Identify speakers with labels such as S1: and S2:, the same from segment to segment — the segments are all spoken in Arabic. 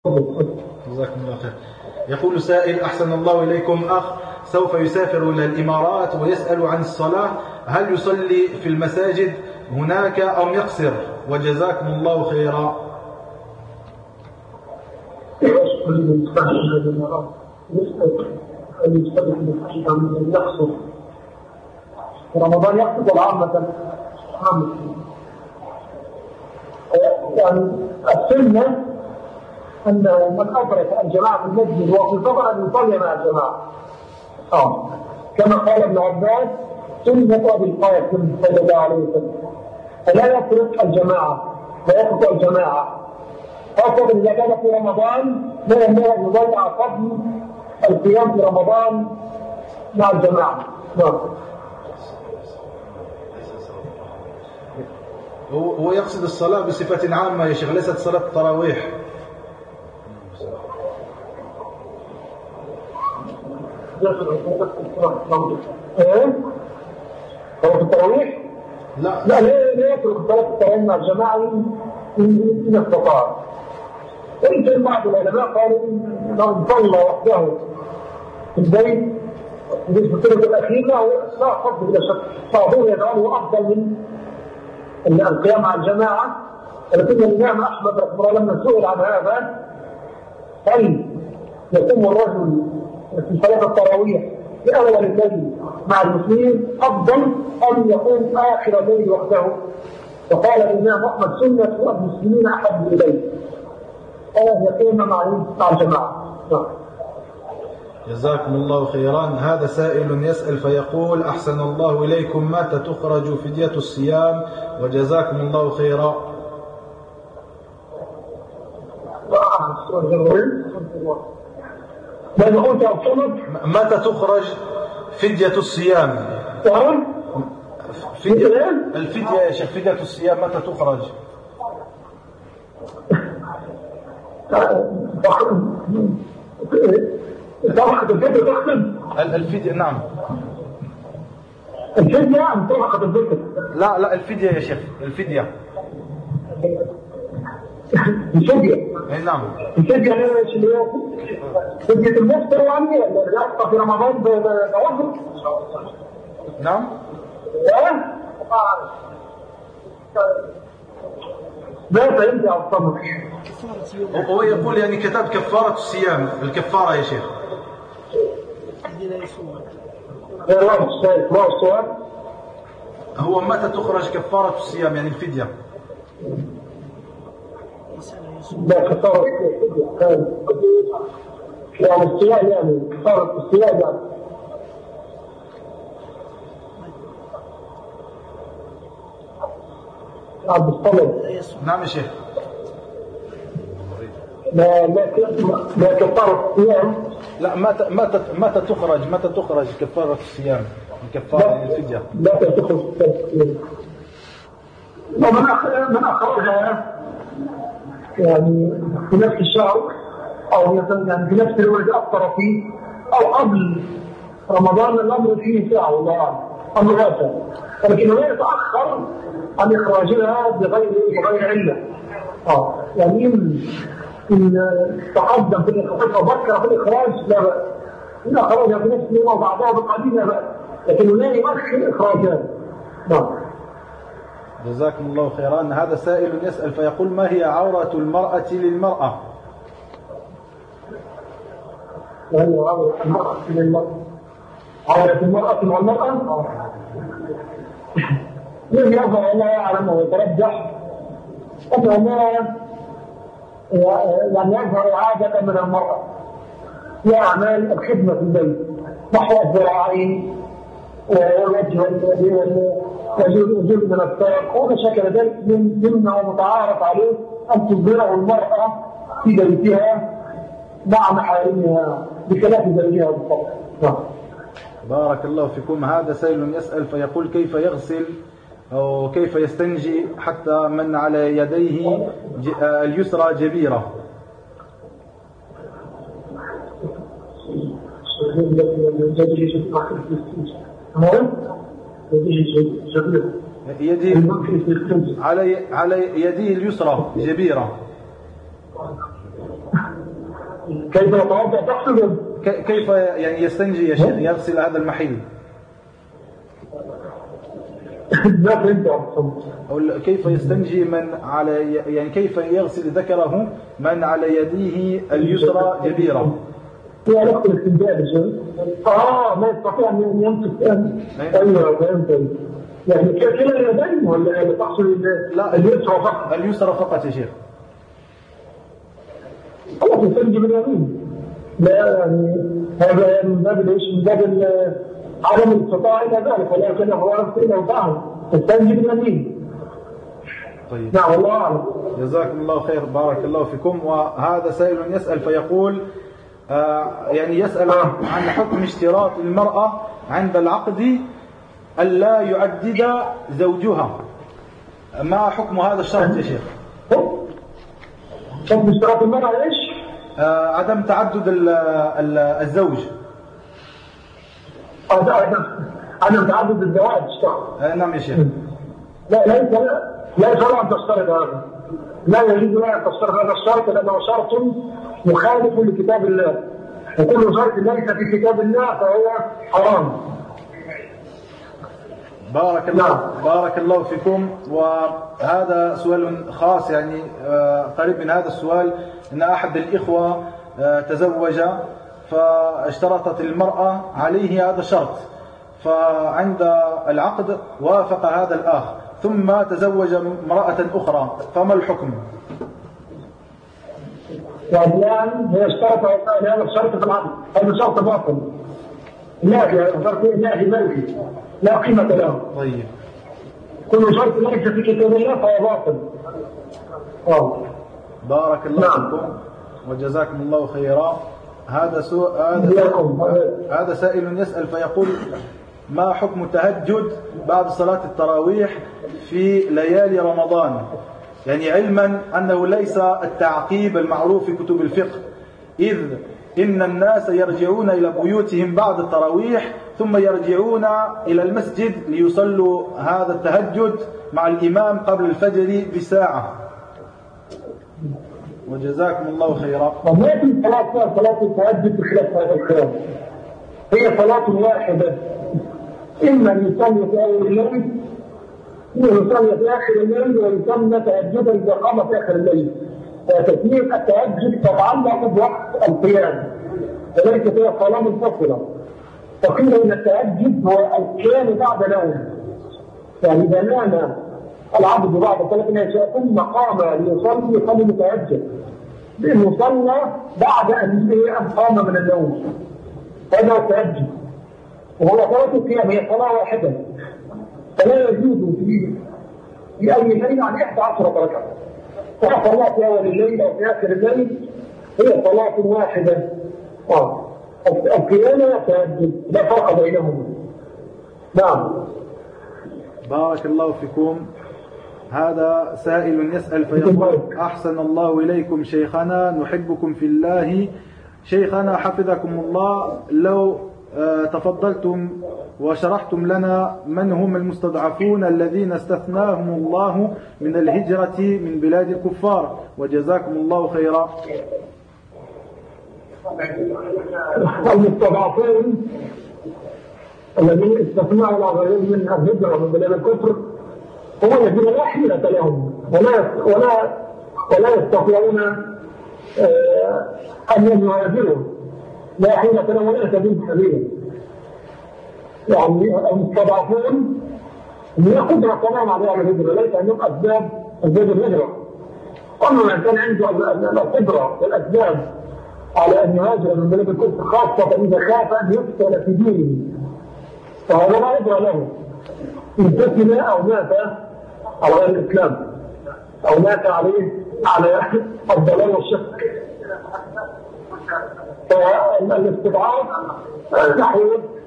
S1: جزاكم الله خير. يقول سائل: أحسن الله إليكم، أخ سوف يسافر إلى الإمارات ويسأل عن الصلاة، هل يصلي في المساجد هناك أم يقصر؟ وجزاكم الله خيرا.
S2: في رمضان يقصد العامة يعني السنة أنه من أدرك الجماعة في المسجد وفي الفضل أن يصلي مع الجماعة كما قال ابن عباس: سنة أبي القاسم صلى الله عليه وسلم، فلا يترك الجماعة ويترك الجماعة، خاصة إذا كان في رمضان لا ينبغي أن يضيع فضل القيام في رمضان مع الجماعة.
S1: هو يقصد الصلاة بصفة عامة يا شيخ، ليست صلاة التراويح.
S2: صلاة التراويح؟ لا يترك صلاة التراويح مع الجماعة إن استطاع. وإن كان بعض العلماء قالوا لو صلى وحده في البيت في السنة الأخيرة لا فضل بلا شك، بعضهم يجعله أفضل من القيام مع الجماعة. ولكن الإمام أحمد رحمه الله لما سئل عن هذا: هل يقوم الرجل في صلاة التراويح في أول الليل مع المسلمين أفضل أم يقوم آخر الليل وحده؟ فقال الإمام أحمد: سنة المسلمين أحب إليه أن يقوم مع الجماعة.
S1: جزاكم الله خيرا. هذا سائل يسأل فيقول: أحسن الله إليكم، متى تخرج فدية الصيام؟ وجزاكم الله خيرا. متى تخرج فدية الصيام؟ الفدية يا شيخ، فدية الصيام متى تخرج؟ الفدية نعم.
S2: الفدية أم طبقة الذكر؟
S1: لا الفدية يا شيخ، الفدية.
S2: الفدية
S1: نعم.
S2: الفدية فدية المفطر يعني يقطع في رمضان بوضع.
S1: نعم.
S2: لا فهمت يا أصطمر.
S1: هو يقول يعني كتاب كفارة الصيام، الكفارة يا شيخ. هو متى تخرج كفارة الصيام يعني الفدية؟
S2: لا كفارة الفدية يعني الصيام، يعني كفارة الصيام يعني. عبد الصمد.
S1: نعم يا شيخ.
S2: لا كفارة الصيام.
S1: لا متى تخرج كفارة الصيام، كفارة الفدية؟
S2: لا تخرج كفارة الصيام. من أخرجها يعني في نفس الشهر أو يعني في نفس الوقت أفطر فيه أو قبل رمضان، الأمر فيه ساعة والله أعلم، أمر واسع، ولكن لا يتأخر عن إخراجها بغير علة. يعني إن تقدم في الإخراج وبكر في الإخراج لا بأس، إن أخرجها في نفس اليوم وبعضها بقليل لا بأس، لكن لا يؤخر إخراجها.
S1: جزاكم الله خيرا. هذا سائل يسأل فيقول: ما هي عورة المرأة للمرأة؟
S2: ما هي عورة المرأة للمرأة؟ عورة المرأة مع المرأة؟ لم يظهر الله يعلم ويترجح أنه ما يعني يظهر عادة من المرأة في أعمال الخدمة في البيت نحو الذراعين والوجه وجود من الساق وما شكل ذلك مما هو متعارف عليه أن تظهره المرأة في بيتها مع محارمها بخلاف زوجها بالطبع.
S1: بارك الله فيكم. هذا سائل يسأل فيقول: كيف يغسل أو كيف يستنجي حتى من على يديه اليسرى جبيرة؟ على يديه اليسرى جبيرة.
S2: كيف يتوضأ تقصد؟
S1: كيف يعني يستنجي يا شيخ يغسل هذا المحل؟
S2: لا فهمت.
S1: كيف يستنجي من على يعني كيف يغسل ذكره من على يديه اليسرى جبيرة؟
S2: في علاقة الاستنجاء ما يستطيع أن يمسك. أيوه فهمت. يعني كلا اليدين ولا تقصد اليسرى فقط؟
S1: اليسرى فقط يا شيخ.
S2: خلاص يستنجي باليمين. لا يعني هذا من باب ايش؟ من باب عدم الاستطاعة إلى ذلك، ولكن هو إنه فعل يستنجي باليمين.
S1: طيب.
S2: نعم والله أعلم.
S1: جزاكم الله خير، بارك الله فيكم. وهذا سائل يسأل فيقول يعني يسأل عن حكم اشتراط المرأة عند العقد ألا يعدد زوجها. ما حكم هذا الشرط يا شيخ؟
S2: حكم اشتراط المرأة ايش؟
S1: عدم تعدد الزوج.
S2: عدم تعدد الزواج.
S1: نعم يا شيخ.
S2: لا يجوز أن تشترط هذا. لا يجوز أن تشترط هذا الشرط لأنه شرط مخالف لكتاب الله، وكل شرط ليس في كتاب الله فهو حرام.
S1: بارك الله فيكم. وهذا سؤال خاص يعني قريب من هذا السؤال، إن أحد الإخوة تزوج فاشترطت المرأة عليه هذا الشرط، فعند العقد وافق هذا الأخ ثم تزوج امرأة أخرى، فما الحكم؟
S2: يعني الآن هي اشترط هذا الشرط في العقد، هذا شرط باطل. لا ملكي لا قيمة له.
S1: طيب.
S2: كل شرط ليس في كتاب الله فهو باطل.
S1: بارك الله فيكم وجزاكم الله خيرا. هذا سائل يسأل فيقول: ما حكم التهجد بعد صلاة التراويح في ليالي رمضان؟ يعني علما أنه ليس التعقيب المعروف في كتب الفقه، إذ إن الناس يرجعون إلى بيوتهم بعد التراويح ثم يرجعون إلى المسجد ليصلوا هذا التهجد مع الإمام قبل الفجر بساعة. وجزاكم الله خيرا.
S2: وما في صلاة التهجد بخلاف هذا الكلام، هي صلاة واحدة، إما يصلي في أول الليل ويصلي في آخر الليل، ويسمى تهجدا إذا قام في آخر الليل. فتسمية التهجد تتعلق بوقت القيام وليس فيها صلاة منفصلة. فقيل إن التهجد هو القيام بعد نوم، يعني إذا نام العبد بعد صلاة العشاء ثم قام ليصلي متهجد، لأنه صلى بعد أن قام من النوم، هذا التهجد. وهو صلاة القيام هي صلاة واحدة، فلا يجوز في أي ليلة عن 11 ركعة. صلاة في أول الليل أو في آخر الليل هي صلاة واحدة. القيام والتهجد لا فرق بينهما. نعم.
S1: بارك الله فيكم. هذا سائل يسأل فيقول: أحسن الله إليكم شيخنا، نحبكم في الله. شيخنا حفظكم الله، لو تفضلتم وشرحتم لنا من هم المستضعفون الذين استثناهم الله من الهجرة من بلاد الكفار، وجزاكم الله خيرا.
S2: المستضعفون الذين استثناهم الله من الهجرة من بلاد الكفر هم الذين لا حيلة لهم ولا يستطيعون أن يهاجروا، لا حيلة لهم ولا يهتدون سبيلا. يعني المستضعفون لا قدرة تمام على الهجرة، ليس عندهم أسباب الهجرة. أما من كان عنده القدرة والأسباب على أن يهاجر من بلاد الكفر، خاصة إذا خاف أن يقتل في دينه، فهذا لا يدرى له إن قتل أو مات على غير الإسلام أو مات عليه على الضلال والشرك. فالاستضعاف نحو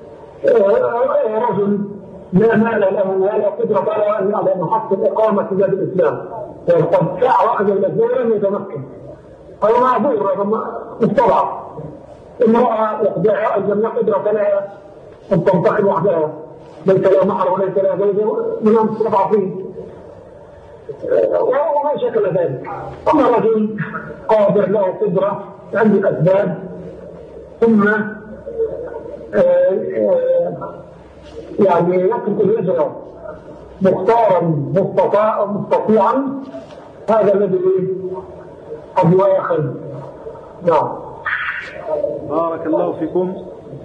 S2: رجل لا مال له ولا قدرة على أن يحصل إقامة في بلاد الإسلام، وقد سعى واحد من الدول أن يتمكن، فهو معذور، هذا مستضعف. امرأة وحدها أيضا لا قدرة لها أن تنتقل وحدها، ليس لها محرم وليس لها زوجة، من المستضعفين وما شكل ذلك. أما رجل قادر له قدرة عندي الأسباب، ثم يعني يترك الهجرة مختارا مستطيعا، هذا الذي قد يؤخذ. نعم.
S1: بارك الله فيكم.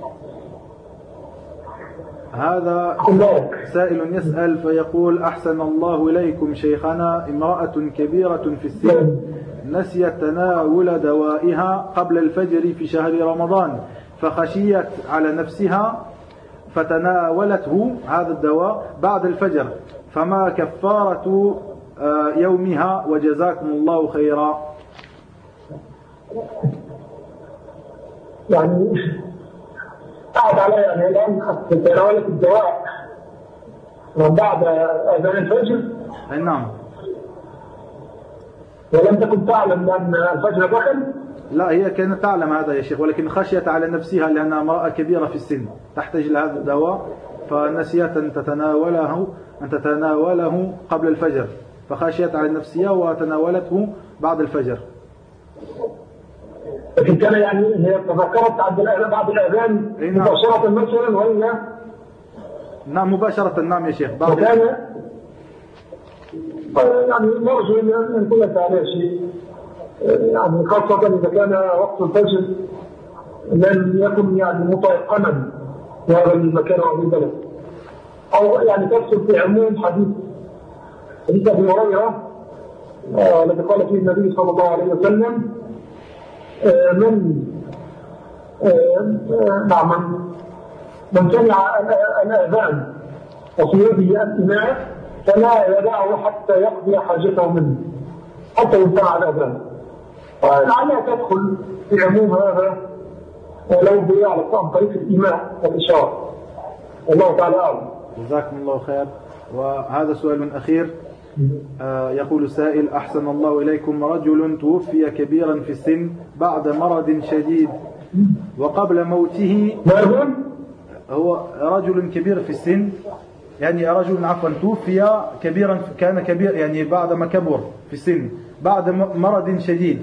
S1: هذا سائل يسأل فيقول: أحسن الله إليكم شيخنا، امرأة كبيرة في السن نسيت تناول دوائها قبل الفجر في شهر رمضان، فخشيت على نفسها فتناولته هذا الدواء بعد الفجر، فما كفارة يومها؟ وجزاكم الله خيرا.
S2: يعني قاعد علي يعني الآن تناولت الدواء من بعد أذان الفجر.
S1: نعم.
S2: ولم تكن تعلم أن الفجر دخل؟
S1: لا، هي كانت تعلم هذا يا شيخ، ولكن خشيت على نفسها لأنها امرأة كبيرة في السن تحتاج لهذا الدواء، فنسيت أن تتناوله قبل الفجر، فخشيت على نفسها وتناولته بعد الفجر.
S2: لكن كان يعني هي تذكرت بعد الأذان مباشرة مثلا ولا؟
S1: نعم مباشرة. نعم يا شيخ.
S2: وكان يعني نرجو أن نقول عليه شيء، يعني خاصة إذا كان وقت الفجر لم يكن يعني متيقنا في هذا المكان أو البلد، أو يعني تفصل في عموم حديث أبي هريرة الذي قال فيه النبي صلى الله عليه وسلم: من سمع الأذان وفي يده الإناء فلا يدعه حتى يقضي حاجته منه حتى ينتهى الأذان. لعلها تدخل في عموم هذا ولو بيع على طريق الإيماء والإشارة. الله تعالى أعلم.
S1: جزاكم الله خير. وهذا سؤال أخير. يقول السائل: أحسن الله إليكم، رجل توفي كبيرا في السن بعد مرض شديد وقبل موته. هو رجل كبير في السن، يعني رجل توفي كبيرا، كان كبير يعني بعدما كبر في السن بعد مرض شديد،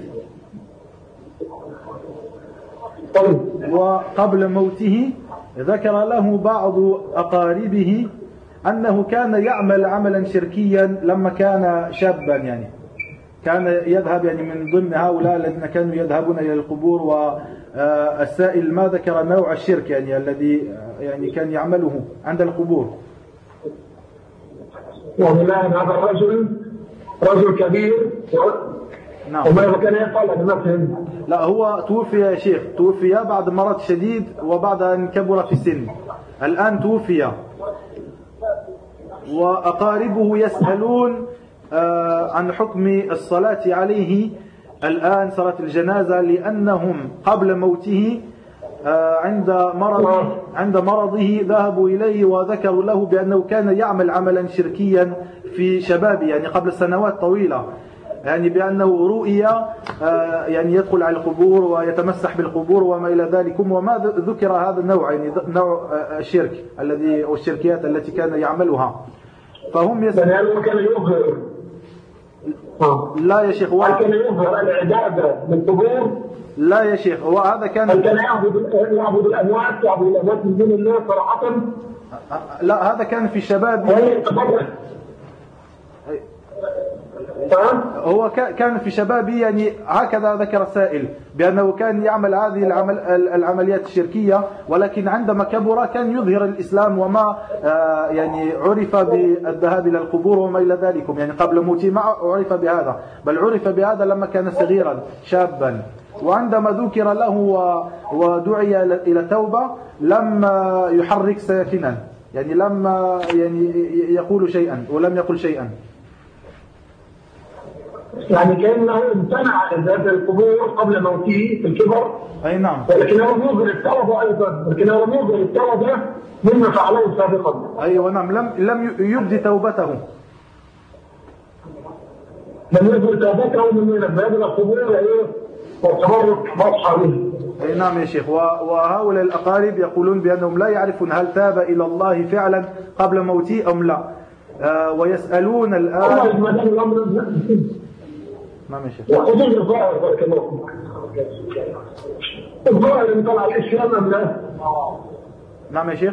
S1: وقبل موته ذكر له بعض أقاربه أنه كان يعمل عملا شركيا لما كان شابا، يعني كان يذهب يعني من ضمن هؤلاء الذين كانوا يذهبون إلى القبور. والسائل ما ذكر نوع الشرك يعني الذي يعني كان يعمله عند القبور.
S2: يعني هذا الرجل رجل كبير.
S1: نعم.
S2: وماذا كان يفعل؟ أنا ما فهمت.
S1: لا، هو توفي يا شيخ، توفي بعد مرض شديد وبعد أن كبر في السن، الآن توفي، وأقاربه يسألون عن حكم الصلاة عليه الآن، صلاة الجنازة، لأنهم قبل موته عند مرضه ذهبوا إليه وذكروا له بأنه كان يعمل عملا شركيا في شبابه، يعني قبل سنوات طويلة، يعني بأنه رؤيا يعني يدخل على القبور ويتمسح بالقبور وما إلى ذلك، وما ذكر هذا النوع، يعني نوع الشرك الذي أو الشركيات التي كان يعملها. فهم
S2: يسألون كان يظهر.
S1: لا يا شيخ،
S2: هل كان يظهر العبادة بالقبور؟
S1: لا يا شيخ، هذا كان
S2: هل كان يعبد الأموات من دون الله صراحة؟
S1: لا، هذا كان في شباب. هو كان في شبابه، يعني هكذا ذكر السائل بأنه كان يعمل هذه العمليات الشركية، ولكن عندما كبر كان يظهر الإسلام وما يعني عرف بالذهاب إلى القبور وما إلى ذلك، يعني قبل موته ما عرف بهذا، بل عرف بهذا لما كان صغيرا شابا، وعندما ذكر له ودعي إلى توبة لم يحرك ساكنا، يعني لم يعني يقول شيئا ولم يقل شيئا.
S2: يعني كأنه امتنع عن ذهاب القبور قبل موته في الكبر.
S1: أي نعم.
S2: ولكنه يظهر التوبة أيضا، ولكنه يظهر التوبة مما فعله سابقا.
S1: أيوة نعم، لم يبدي توبته.
S2: لم يظهر توبته من الذهاب إلى القبور والتبرك واضحة به.
S1: أي نعم يا شيخ. وهؤلاء الأقارب يقولون بأنهم لا يعرفون هل تاب إلى الله فعلا قبل موته أم لا. ويسألون الآن. نعم يا شيخ.
S2: وحدود الظاهر بارك الله فيك. الظاهر اللي طلع الإسلام أم لا؟
S1: نعم يا شيخ.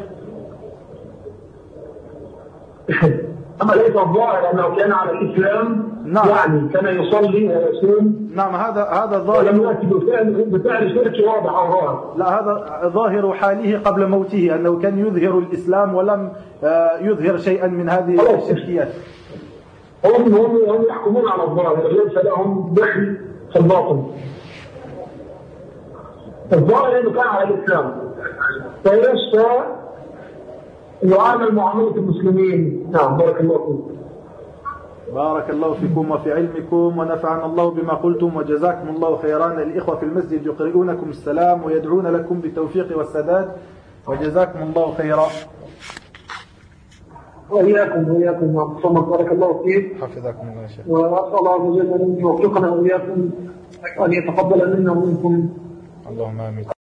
S2: أما ليس الظاهر أنه كان على الإسلام.
S1: نعم.
S2: يعني كان يصلي ويصوم.
S1: نعم هذا ظاهر.
S2: ولم يأتي بفعل شرك واضح أو ظاهر.
S1: لا هذا ظاهر حاله قبل موته أنه كان يظهر الإسلام ولم يظهر شيئا من هذه الشركيات.
S2: هم يحكمون على الظاهر ليس لهم دخل في الباطن. الظاهر أنه كان على الإسلام فيشفى يعامل معاملة المسلمين. نعم بارك الله فيكم.
S1: بارك الله فيكم وفي علمكم ونفعنا الله بما قلتم وجزاكم الله خيرا. الإخوة في المسجد يقرؤونكم السلام ويدعون لكم بالتوفيق والسداد وجزاكم الله خيرا.
S2: وإياكم محمد بارك الله فيك.
S1: حفظكم الله يا شيخ.
S2: وأسأل الله عز وجل أن يوفقنا وإياكم وأن يتقبل منا ومنكم.
S1: اللهم آمين.